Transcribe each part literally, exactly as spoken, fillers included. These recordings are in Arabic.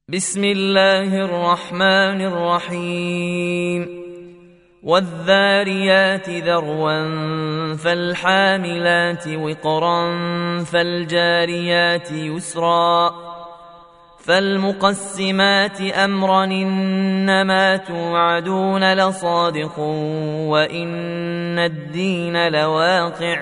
بسم الله الرحمن الرحيم والذاريات ذروا فالحاملات وقرا فالجاريات يسرا فالمقسمات أمرا إنما توعدون لصادق وإن الدين لواقع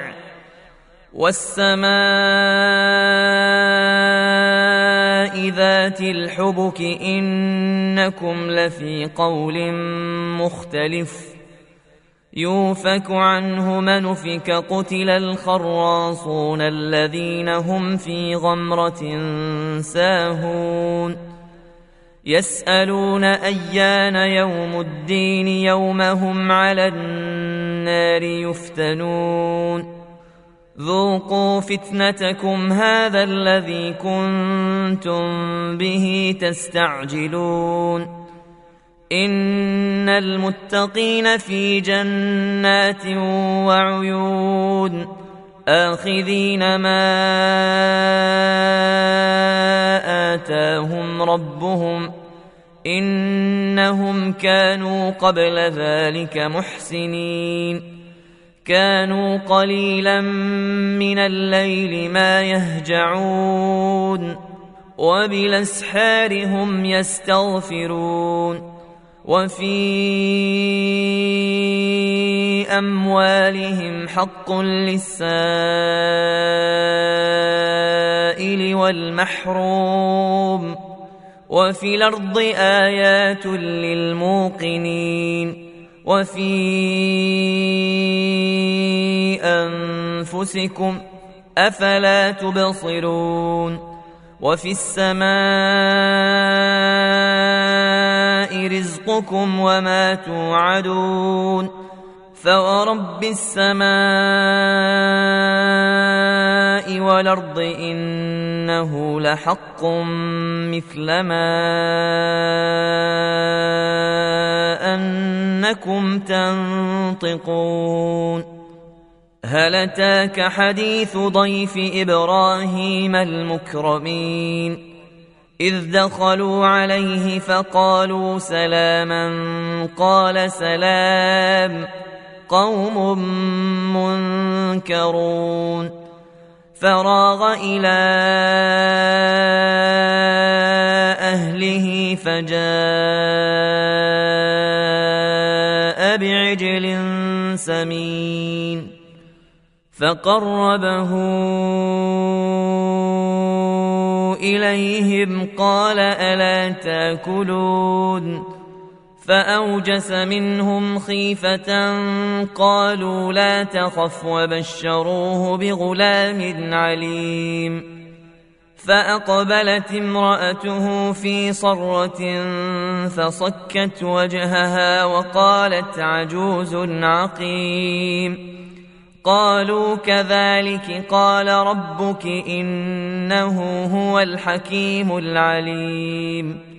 والسماء ذات الحبك إنكم لفي قول مختلف يوفك عنه من أفك قتل الخراصون الذين هم في غمرة ساهون يسألون أيان يوم الدين يوم هم على النار يفتنون ذوقوا فتنتكم هذا الذي كنتم به تستعجلون إن المتقين في جنات وعيون آخذين ما آتاهم ربهم إنهم كانوا قبل ذلك محسنين كانوا قليلا من الليل ما يهجعون وبالأسحار هم يستغفرون وفي أموالهم حق للسائل والمحروم وفي الأرض آيات للموقنين وفي أنفسكم أفلا تبصرون وفي السماء رزقكم وما توعدون فورب السماء والأرض إنه لحق مثل ما أنكم تنطقون هل أتاك حديث ضيف إبراهيم المكرمين إذ دخلوا عليه فقالوا سلاما قال سلام قوم منكرون فراغ إلى أهله فجاء بعجل سمين فقربه إليهم قال ألا تأكلون فأوجس منهم خيفة قالوا لا تخف وبشروه بغلام عليم فأقبلت امرأته في صرة فصكت وجهها وقالت عجوز عقيم قالوا كذلك قال ربك إنه هو الحكيم العليم